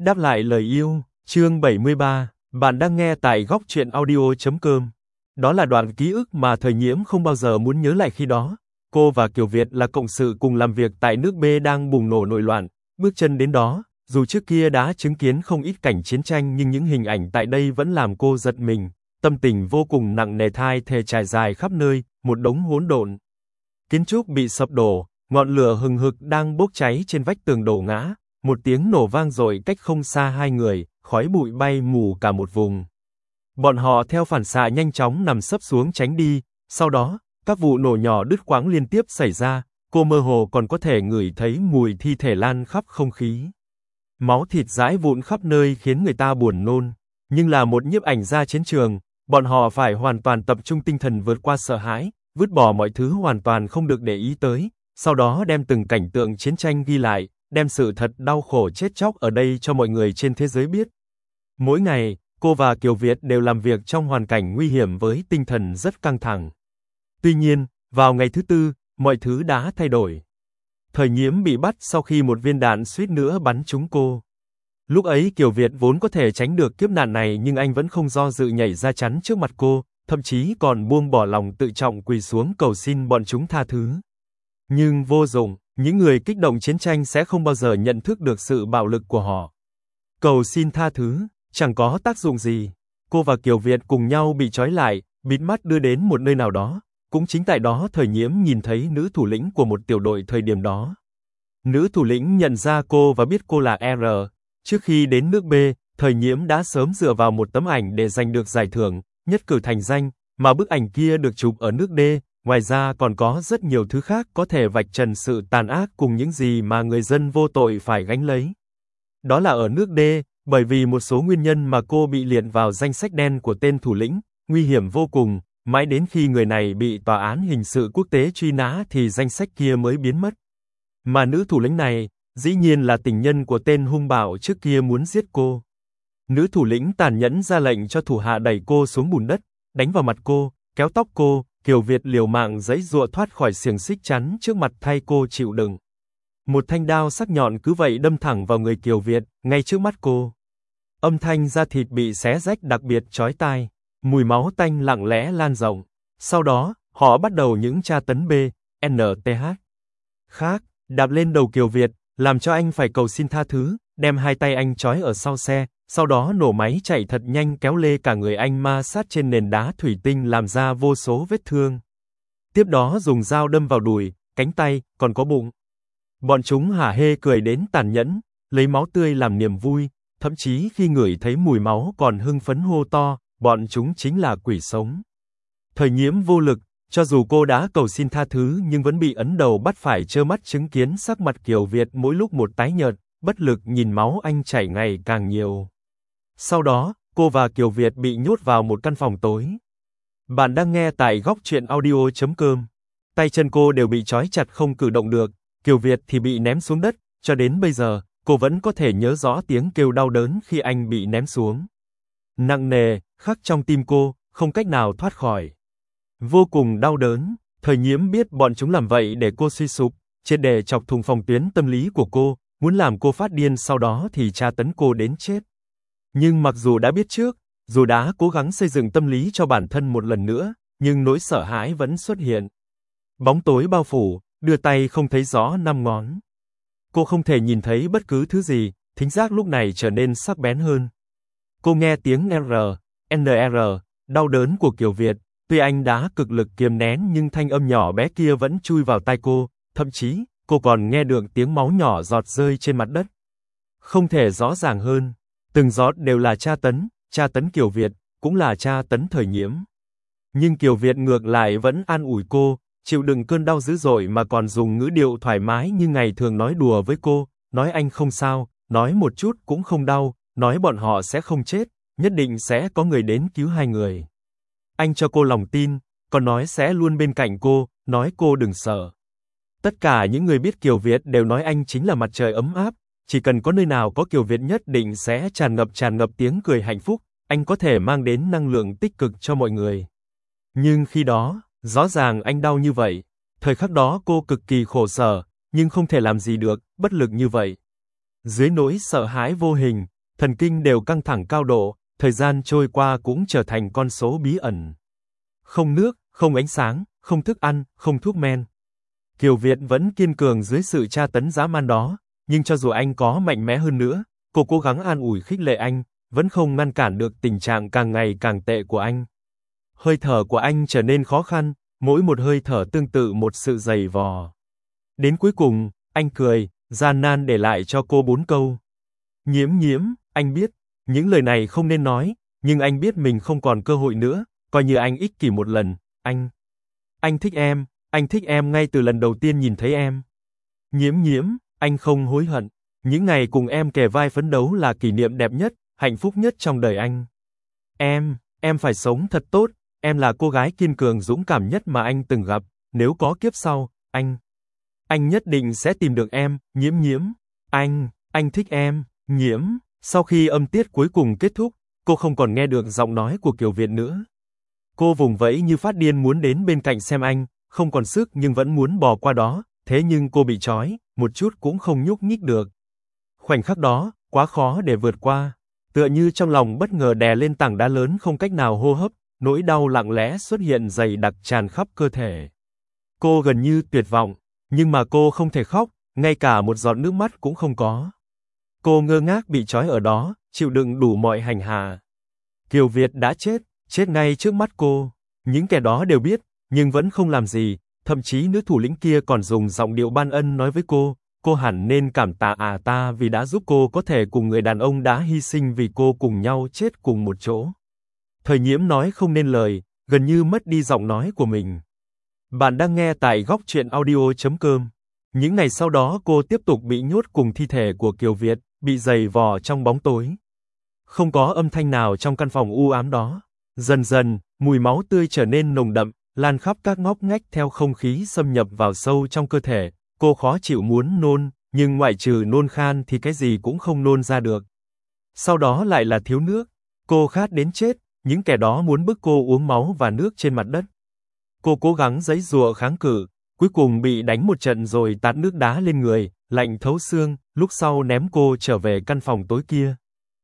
Đáp lại lời yêu, chương 73, bạn đang nghe tại góc truyện audio.com. Đó là đoạn ký ức mà Thời Nhiễm không bao giờ muốn nhớ lại khi đó. Cô và Kiều Việt là cộng sự cùng làm việc tại nước B đang bùng nổ nội loạn, bước chân đến đó, dù trước kia đã chứng kiến không ít cảnh chiến tranh nhưng những hình ảnh tại đây vẫn làm cô giật mình, tâm tình vô cùng nặng nề thai thề trải dài khắp nơi, một đống hỗn độn. Kiến trúc bị sập đổ, ngọn lửa hừng hực đang bốc cháy trên vách tường đổ ngã, một tiếng nổ vang dội cách không xa hai người, khói bụi bay mù cả một vùng. Bọn họ theo phản xạ nhanh chóng nằm sấp xuống tránh đi, sau đó, các vụ nổ nhỏ đứt quãng liên tiếp xảy ra, cô mơ hồ còn có thể ngửi thấy mùi thi thể lan khắp không khí. Máu thịt rãi vụn khắp nơi khiến người ta buồn nôn, nhưng là một nhiếp ảnh gia chiến trường, bọn họ phải hoàn toàn tập trung tinh thần vượt qua sợ hãi, vứt bỏ mọi thứ hoàn toàn không được để ý tới, sau đó đem từng cảnh tượng chiến tranh ghi lại, đem sự thật đau khổ chết chóc ở đây cho mọi người trên thế giới biết. Mỗi ngày, cô và Kiều Việt đều làm việc trong hoàn cảnh nguy hiểm với tinh thần rất căng thẳng. Tuy nhiên, vào ngày thứ tư, mọi thứ đã thay đổi. Thời Nhiễm bị bắt sau khi một viên đạn suýt nữa bắn trúng cô. Lúc ấy Kiều Việt vốn có thể tránh được kiếp nạn này nhưng anh vẫn không do dự nhảy ra chắn trước mặt cô, thậm chí còn buông bỏ lòng tự trọng quỳ xuống cầu xin bọn chúng tha thứ. Nhưng vô dụng, những người kích động chiến tranh sẽ không bao giờ nhận thức được sự bạo lực của họ. Cầu xin tha thứ, chẳng có tác dụng gì. Cô và Kiều Việt cùng nhau bị trói lại, bịt mắt đưa đến một nơi nào đó. Cũng chính tại đó Thời Nhiễm nhìn thấy nữ thủ lĩnh của một tiểu đội thời điểm đó. Nữ thủ lĩnh nhận ra cô và biết cô là R. Trước khi đến nước B, Thời Nhiễm đã sớm dựa vào một tấm ảnh để giành được giải thưởng, nhất cử thành danh, mà bức ảnh kia được chụp ở nước D. Ngoài ra còn có rất nhiều thứ khác có thể vạch trần sự tàn ác cùng những gì mà người dân vô tội phải gánh lấy. Đó là ở nước D, bởi vì một số nguyên nhân mà cô bị liệt vào danh sách đen của tên thủ lĩnh, nguy hiểm vô cùng, mãi đến khi người này bị tòa án hình sự quốc tế truy nã thì danh sách kia mới biến mất. Mà nữ thủ lĩnh này, dĩ nhiên là tình nhân của tên hung bạo trước kia muốn giết cô. Nữ thủ lĩnh tàn nhẫn ra lệnh cho thủ hạ đẩy cô xuống bùn đất, đánh vào mặt cô, kéo tóc cô. Kiều Việt liều mạng giãy giụa thoát khỏi xiềng xích chắn trước mặt thay cô chịu đựng. Một thanh đao sắc nhọn cứ vậy đâm thẳng vào người Kiều Việt, ngay trước mắt cô. Âm thanh da thịt bị xé rách đặc biệt chói tai, mùi máu tanh lặng lẽ lan rộng. Sau đó, họ bắt đầu những tra tấn BNTH. Khác, đạp lên đầu Kiều Việt, làm cho anh phải cầu xin tha thứ, đem hai tay anh trói ở sau xe, sau đó nổ máy chạy thật nhanh kéo lê cả người anh ma sát trên nền đá thủy tinh làm ra vô số vết thương. Tiếp đó dùng dao đâm vào đùi, cánh tay, còn có bụng. Bọn chúng hả hê cười đến tàn nhẫn, lấy máu tươi làm niềm vui, thậm chí khi ngửi thấy mùi máu còn hưng phấn hô to, bọn chúng chính là quỷ sống. Thời Nhiễm vô lực, cho dù cô đã cầu xin tha thứ nhưng vẫn bị ấn đầu bắt phải trơ mắt chứng kiến sắc mặt Kiều Việt mỗi lúc một tái nhợt, bất lực nhìn máu anh chảy ngày càng nhiều. Sau đó, cô và Kiều Việt bị nhốt vào một căn phòng tối. Bạn đang nghe tại góc truyện audio.com. Tay chân cô đều bị trói chặt không cử động được, Kiều Việt thì bị ném xuống đất, cho đến bây giờ, cô vẫn có thể nhớ rõ tiếng kêu đau đớn khi anh bị ném xuống. Nặng nề, khắc trong tim cô, không cách nào thoát khỏi. Vô cùng đau đớn, Thời Nhiễm biết bọn chúng làm vậy để cô suy sụp, triệt để chọc thủng phòng tuyến tâm lý của cô, muốn làm cô phát điên sau đó thì tra tấn cô đến chết. Nhưng mặc dù đã biết trước, dù đã cố gắng xây dựng tâm lý cho bản thân một lần nữa, nhưng nỗi sợ hãi vẫn xuất hiện. Bóng tối bao phủ, đưa tay không thấy rõ năm ngón. Cô không thể nhìn thấy bất cứ thứ gì, thính giác lúc này trở nên sắc bén hơn. Cô nghe tiếng NR, đau đớn của Kiều Việt, tuy anh đã cực lực kiềm nén nhưng thanh âm nhỏ bé kia vẫn chui vào tai cô, thậm chí, cô còn nghe được tiếng máu nhỏ giọt rơi trên mặt đất. Không thể rõ ràng hơn. Từng giọt đều là tra tấn Kiều Việt, cũng là tra tấn Thời Nhiễm. Nhưng Kiều Việt ngược lại vẫn an ủi cô, chịu đựng cơn đau dữ dội mà còn dùng ngữ điệu thoải mái như ngày thường nói đùa với cô, nói anh không sao, nói một chút cũng không đau, nói bọn họ sẽ không chết, nhất định sẽ có người đến cứu hai người. Anh cho cô lòng tin, còn nói sẽ luôn bên cạnh cô, nói cô đừng sợ. Tất cả những người biết Kiều Việt đều nói anh chính là mặt trời ấm áp. Chỉ cần có nơi nào có Kiều Việt nhất định sẽ tràn ngập tiếng cười hạnh phúc, anh có thể mang đến năng lượng tích cực cho mọi người. Nhưng khi đó, rõ ràng anh đau như vậy, thời khắc đó cô cực kỳ khổ sở, nhưng không thể làm gì được, bất lực như vậy. Dưới nỗi sợ hãi vô hình, thần kinh đều căng thẳng cao độ, thời gian trôi qua cũng trở thành con số bí ẩn. Không nước, không ánh sáng, không thức ăn, không thuốc men. Kiều Việt vẫn kiên cường dưới sự tra tấn dã man đó, nhưng cho dù anh có mạnh mẽ hơn nữa, cô cố gắng an ủi khích lệ anh, vẫn không ngăn cản được tình trạng càng ngày càng tệ của anh. Hơi thở của anh trở nên khó khăn, mỗi một hơi thở tương tự một sự giày vò. Đến cuối cùng, anh cười, gian nan để lại cho cô 4 câu. Nhiễm nhiễm, anh biết, những lời này không nên nói, nhưng anh biết mình không còn cơ hội nữa, coi như anh ích kỷ một lần, anh thích em ngay từ lần đầu tiên nhìn thấy em. Nhiễm nhiễm, anh không hối hận, những ngày cùng em kề vai phấn đấu là kỷ niệm đẹp nhất, hạnh phúc nhất trong đời anh. Em phải sống thật tốt, em là cô gái kiên cường dũng cảm nhất mà anh từng gặp, nếu có kiếp sau, anh nhất định sẽ tìm được em, nhiễm nhiễm. Anh thích em, nhiễm. Sau khi âm tiết cuối cùng kết thúc, cô không còn nghe được giọng nói của Kiều Việt nữa. Cô vùng vẫy như phát điên muốn đến bên cạnh xem anh, không còn sức nhưng vẫn muốn bò qua đó, thế nhưng cô bị trói, một chút cũng không nhúc nhích được. Khoảnh khắc đó, quá khó để vượt qua, tựa như trong lòng bất ngờ đè lên tảng đá lớn không cách nào hô hấp, nỗi đau lặng lẽ xuất hiện dày đặc tràn khắp cơ thể. Cô gần như tuyệt vọng, nhưng mà cô không thể khóc, ngay cả một giọt nước mắt cũng không có. Cô ngơ ngác bị trói ở đó, chịu đựng đủ mọi hành hạ. Kiều Việt đã chết ngay trước mắt cô. Những kẻ đó đều biết, nhưng vẫn không làm gì, thậm chí nữ thủ lĩnh kia còn dùng giọng điệu ban ân nói với cô hẳn nên cảm tạ ta vì đã giúp cô có thể cùng người đàn ông đã hy sinh vì cô cùng nhau chết cùng một chỗ. Thời Nhiễm nói không nên lời, gần như mất đi giọng nói của mình. Bạn đang nghe tại Góc Truyện Audio.com. Những ngày sau đó cô tiếp tục bị nhốt cùng thi thể của Kiều Việt, bị giày vò trong bóng tối. Không có âm thanh nào trong căn phòng u ám đó. Dần dần, mùi máu tươi trở nên nồng đậm, lan khắp các ngóc ngách theo không khí xâm nhập vào sâu trong cơ thể. Cô khó chịu muốn nôn, nhưng ngoại trừ nôn khan thì cái gì cũng không nôn ra được. Sau đó lại là thiếu nước. Cô khát đến chết, những kẻ đó muốn bức cô uống máu và nước trên mặt đất. Cô cố gắng giãy giụa kháng cự, cuối cùng bị đánh một trận rồi tạt nước đá lên người, lạnh thấu xương, lúc sau ném cô trở về căn phòng tối kia.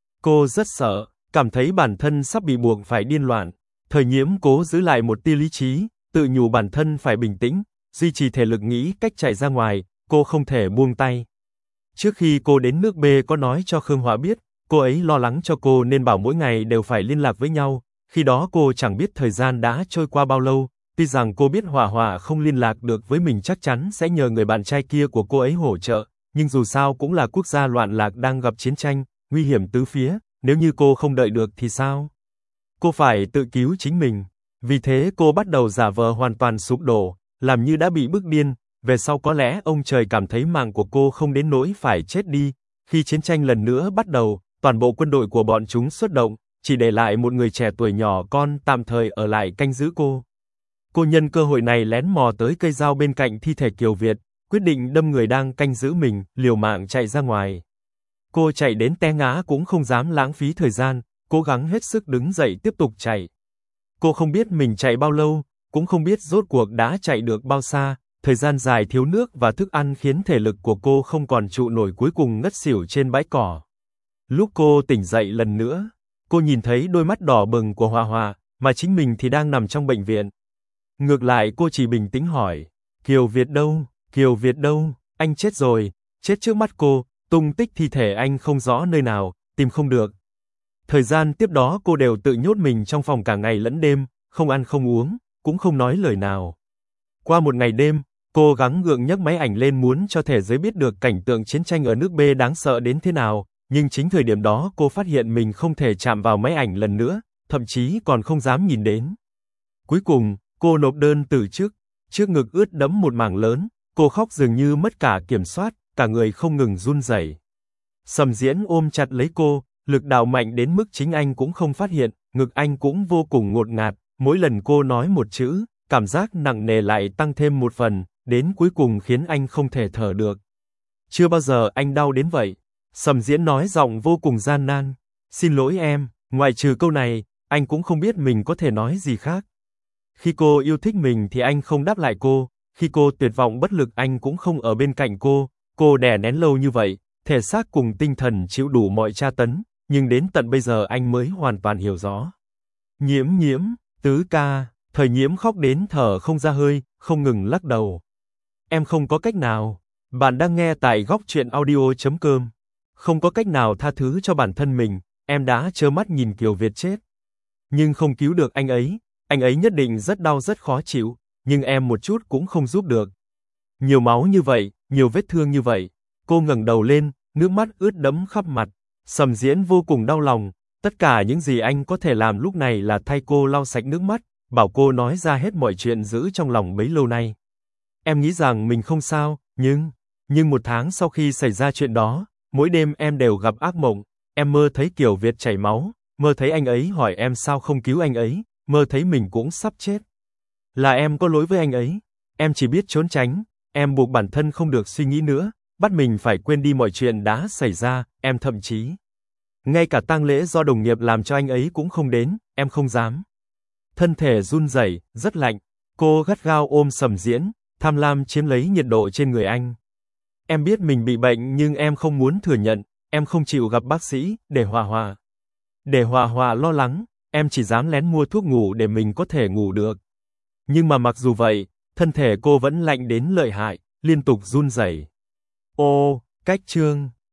Cô rất sợ, cảm thấy bản thân sắp bị buộc phải điên loạn. Thời Nhiễm cố giữ lại một tia lý trí, tự nhủ bản thân phải bình tĩnh, duy trì thể lực nghĩ cách chạy ra ngoài, cô không thể buông tay. Trước khi cô đến nước B có nói cho Khương Họa biết, cô ấy lo lắng cho cô nên bảo mỗi ngày đều phải liên lạc với nhau, khi đó cô chẳng biết thời gian đã trôi qua bao lâu, tuy rằng cô biết Họa Họa không liên lạc được với mình chắc chắn sẽ nhờ người bạn trai kia của cô ấy hỗ trợ, nhưng dù sao cũng là quốc gia loạn lạc đang gặp chiến tranh, nguy hiểm tứ phía, nếu như cô không đợi được thì sao? Cô phải tự cứu chính mình, vì thế cô bắt đầu giả vờ hoàn toàn sụp đổ, làm như đã bị bức điên, về sau có lẽ ông trời cảm thấy mạng của cô không đến nỗi phải chết đi, khi chiến tranh lần nữa bắt đầu, toàn bộ quân đội của bọn chúng xuất động, chỉ để lại một người trẻ tuổi nhỏ con tạm thời ở lại canh giữ cô. Cô nhân cơ hội này lén mò tới cây dao bên cạnh thi thể Kiều Việt, quyết định đâm người đang canh giữ mình, liều mạng chạy ra ngoài. Cô chạy đến té ngã cũng không dám lãng phí thời gian, cố gắng hết sức đứng dậy tiếp tục chạy. Cô không biết mình chạy bao lâu, cũng không biết rốt cuộc đã chạy được bao xa, thời gian dài thiếu nước và thức ăn khiến thể lực của cô không còn trụ nổi, cuối cùng ngất xỉu trên bãi cỏ. Lúc cô tỉnh dậy lần nữa, cô nhìn thấy đôi mắt đỏ bừng của Họa Họa, mà chính mình thì đang nằm trong bệnh viện. Ngược lại cô chỉ bình tĩnh hỏi, Kiều Việt đâu, Kiều Việt đâu, anh chết rồi, chết trước mắt cô, tung tích thi thể anh không rõ nơi nào, tìm không được. Thời gian tiếp đó cô đều tự nhốt mình trong phòng cả ngày lẫn đêm, không ăn không uống, cũng không nói lời nào. Qua một ngày đêm, cô gắng gượng nhấc máy ảnh lên muốn cho thế giới biết được cảnh tượng chiến tranh ở nước B đáng sợ đến thế nào, nhưng chính thời điểm đó cô phát hiện mình không thể chạm vào máy ảnh lần nữa, thậm chí còn không dám nhìn đến. Cuối cùng, cô nộp đơn từ chức, trước ngực ướt đẫm một mảng lớn, cô khóc dường như mất cả kiểm soát, cả người không ngừng run rẩy. Sầm Diễn ôm chặt lấy cô, lực đạo mạnh đến mức chính anh cũng không phát hiện, ngực anh cũng vô cùng ngột ngạt, mỗi lần cô nói một chữ, cảm giác nặng nề lại tăng thêm một phần, đến cuối cùng khiến anh không thể thở được. Chưa bao giờ anh đau đến vậy. Sầm Diễn nói giọng vô cùng gian nan. Xin lỗi em, ngoại trừ câu này, anh cũng không biết mình có thể nói gì khác. Khi cô yêu thích mình thì anh không đáp lại cô, khi cô tuyệt vọng bất lực anh cũng không ở bên cạnh cô đè nén lâu như vậy, Thể xác cùng tinh thần chịu đủ mọi tra tấn, nhưng đến tận bây giờ anh mới hoàn toàn hiểu rõ. Nhiễm, Tứ ca, Thời Nhiễm khóc đến thở không ra hơi, không ngừng lắc đầu. Em không có cách nào. Bạn đang nghe tại góc truyện audio.com. Không có cách nào tha thứ cho bản thân mình, em đã trơ mắt nhìn Kiều Việt chết. Nhưng không cứu được anh ấy nhất định rất đau rất khó chịu, nhưng em một chút cũng không giúp được. Nhiều máu như vậy, nhiều vết thương như vậy. Cô ngẩng đầu lên, nước mắt ướt đẫm khắp mặt. Sầm Diễn vô cùng đau lòng, tất cả những gì anh có thể làm lúc này là thay cô lau sạch nước mắt, bảo cô nói ra hết mọi chuyện giữ trong lòng bấy lâu nay. Em nghĩ rằng mình không sao, nhưng 1 tháng sau khi xảy ra chuyện đó, mỗi đêm em đều gặp ác mộng, em mơ thấy Kiều Việt chảy máu, mơ thấy anh ấy hỏi em sao không cứu anh ấy, mơ thấy mình cũng sắp chết. Là em có lỗi với anh ấy, em chỉ biết trốn tránh, em buộc bản thân không được suy nghĩ nữa, bắt mình phải quên đi mọi chuyện đã xảy ra, em thậm chí ngay cả tang lễ do đồng nghiệp làm cho anh ấy cũng không đến, em không dám. Thân thể run rẩy, rất lạnh, cô gắt gao ôm Sầm Diễn, tham lam chiếm lấy nhiệt độ trên người anh. Em biết mình bị bệnh nhưng em không muốn thừa nhận, em không chịu gặp bác sĩ, để Hòa Hòa lo lắng, em chỉ dám lén mua thuốc ngủ để mình có thể ngủ được. Nhưng mà mặc dù vậy, thân thể cô vẫn lạnh đến lợi hại, liên tục run rẩy. Ô, cách chương